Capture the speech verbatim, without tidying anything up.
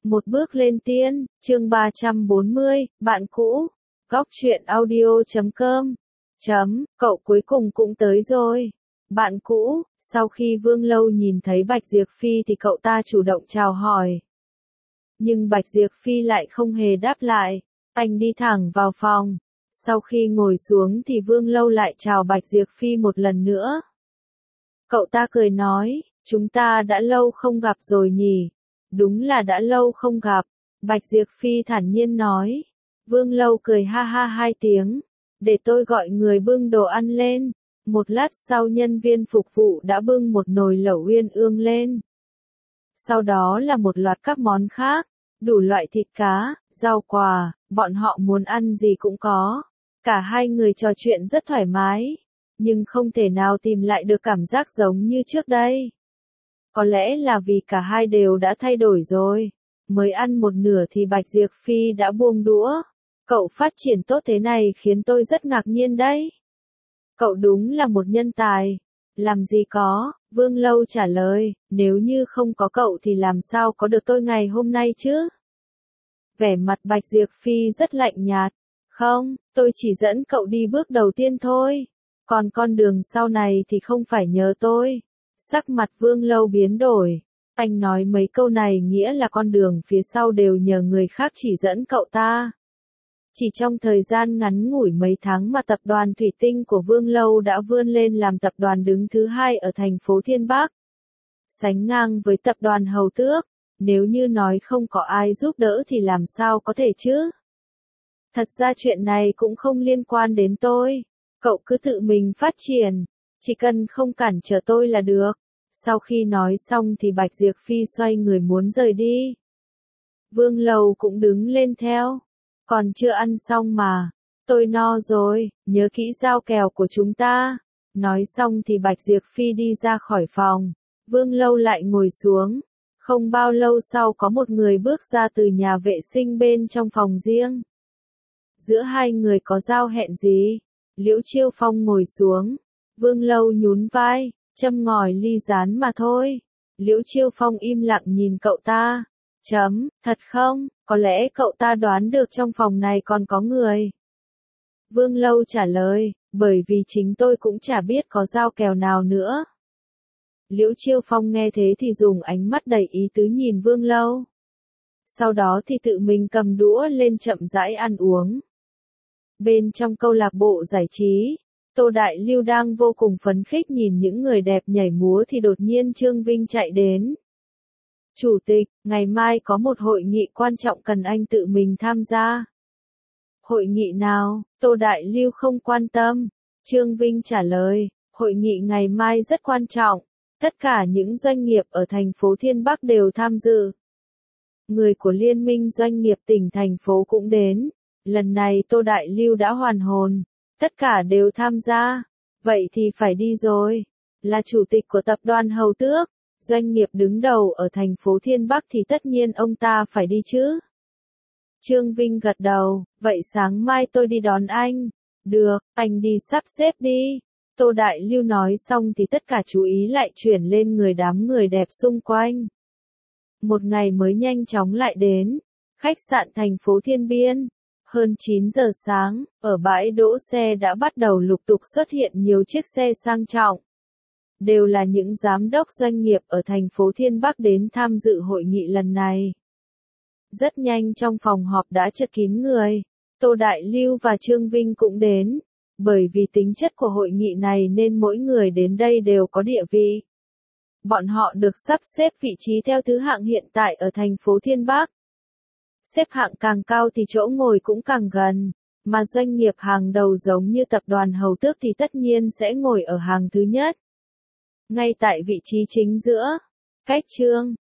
Một bước lên tiên, chương ba trăm bốn mươi, bạn cũ. Góc truyện audio chấm com. Chấm, cậu cuối cùng cũng tới rồi. Bạn cũ, sau khi Vương Lâu nhìn thấy Bạch Diệp Phi thì cậu ta chủ động chào hỏi. Nhưng Bạch Diệp Phi lại không hề đáp lại, anh đi thẳng vào phòng. Sau khi ngồi xuống thì Vương Lâu lại chào Bạch Diệp Phi một lần nữa. Cậu ta cười nói, chúng ta đã lâu không gặp rồi nhỉ? Đúng là đã lâu không gặp, Bạch Diệp Phi thản nhiên nói. Vương Lâu cười ha ha hai tiếng, để tôi gọi người bưng đồ ăn lên. Một lát sau nhân viên phục vụ đã bưng một nồi lẩu uyên ương lên. Sau đó là một loạt các món khác, đủ loại thịt cá, rau quả, bọn họ muốn ăn gì cũng có. Cả hai người trò chuyện rất thoải mái, nhưng không thể nào tìm lại được cảm giác giống như trước đây. Có lẽ là vì cả hai đều đã thay đổi rồi. Mới ăn một nửa thì Bạch Diệp Phi đã buông đũa. Cậu phát triển tốt thế này khiến tôi rất ngạc nhiên đấy. Cậu đúng là một nhân tài. Làm gì có, Vương Lâu trả lời, nếu như không có cậu thì làm sao có được tôi ngày hôm nay chứ? Vẻ mặt Bạch Diệp Phi rất lạnh nhạt. Không, tôi chỉ dẫn cậu đi bước đầu tiên thôi. Còn con đường sau này thì không phải nhờ tôi. Sắc mặt Vương Lâu biến đổi. Anh nói mấy câu này nghĩa là con đường phía sau đều nhờ người khác chỉ dẫn cậu ta. Chỉ trong thời gian ngắn ngủi mấy tháng mà tập đoàn Thủy Tinh của Vương Lâu đã vươn lên làm tập đoàn đứng thứ hai ở thành phố Thiên Bắc. Sánh ngang với tập đoàn Hầu Tước, nếu như nói không có ai giúp đỡ thì làm sao có thể chứ? Thật ra chuyện này cũng không liên quan đến tôi. Cậu cứ tự mình phát triển, chỉ cần không cản trở tôi là được. Sau khi nói xong thì Bạch Diệp Phi xoay người muốn rời đi. Vương Lâu cũng đứng lên theo. Còn chưa ăn xong mà. Tôi no rồi, nhớ kỹ giao kèo của chúng ta. Nói xong thì Bạch Diệp Phi đi ra khỏi phòng. Vương Lâu lại ngồi xuống. Không bao lâu sau có một người bước ra từ nhà vệ sinh bên trong phòng riêng. Giữa hai người có giao hẹn gì? Liễu Chiêu Phong ngồi xuống. Vương Lâu nhún vai, châm ngòi ly rán mà thôi. Liễu Chiêu Phong im lặng nhìn cậu ta. Chấm, thật không? Có lẽ cậu ta đoán được trong phòng này còn có người. Vương Lâu trả lời, bởi vì chính tôi cũng chả biết có giao kèo nào nữa. Liễu Chiêu Phong nghe thế thì dùng ánh mắt đầy ý tứ nhìn Vương Lâu. Sau đó thì tự mình cầm đũa lên chậm rãi ăn uống. Bên trong câu lạc bộ giải trí, Tô Đại Lưu đang vô cùng phấn khích nhìn những người đẹp nhảy múa thì đột nhiên Trương Vinh chạy đến. Chủ tịch, ngày mai có một hội nghị quan trọng cần anh tự mình tham gia. Hội nghị nào? Tô Đại Lưu không quan tâm. Trương Vinh trả lời, hội nghị ngày mai rất quan trọng. Tất cả những doanh nghiệp ở thành phố Thiên Bắc đều tham dự. Người của Liên minh doanh nghiệp tỉnh thành phố cũng đến. Lần này Tô Đại Lưu đã hoàn hồn. Tất cả đều tham gia. Vậy thì phải đi rồi. Là chủ tịch của tập đoàn Hầu Tước, doanh nghiệp đứng đầu ở thành phố Thiên Bắc thì tất nhiên ông ta phải đi chứ. Trương Vinh gật đầu, vậy sáng mai tôi đi đón anh. Được, anh đi sắp xếp đi. Tô Đại Lưu nói xong thì tất cả chú ý lại chuyển lên người đám người đẹp xung quanh. Một ngày mới nhanh chóng lại đến. Khách sạn thành phố Thiên Biên. Hơn chín giờ sáng, ở bãi đỗ xe đã bắt đầu lục tục xuất hiện nhiều chiếc xe sang trọng. Đều là những giám đốc doanh nghiệp ở thành phố Thiên Bắc đến tham dự hội nghị lần này. Rất nhanh trong phòng họp đã chật kín người. Tô Đại Lưu và Trương Vinh cũng đến. Bởi vì tính chất của hội nghị này nên mỗi người đến đây đều có địa vị. Bọn họ được sắp xếp vị trí theo thứ hạng hiện tại ở thành phố Thiên Bắc. Xếp hạng càng cao thì chỗ ngồi cũng càng gần, mà doanh nghiệp hàng đầu giống như tập đoàn Hầu Tước thì tất nhiên sẽ ngồi ở hàng thứ nhất. Ngay tại vị trí chính giữa, cách Trương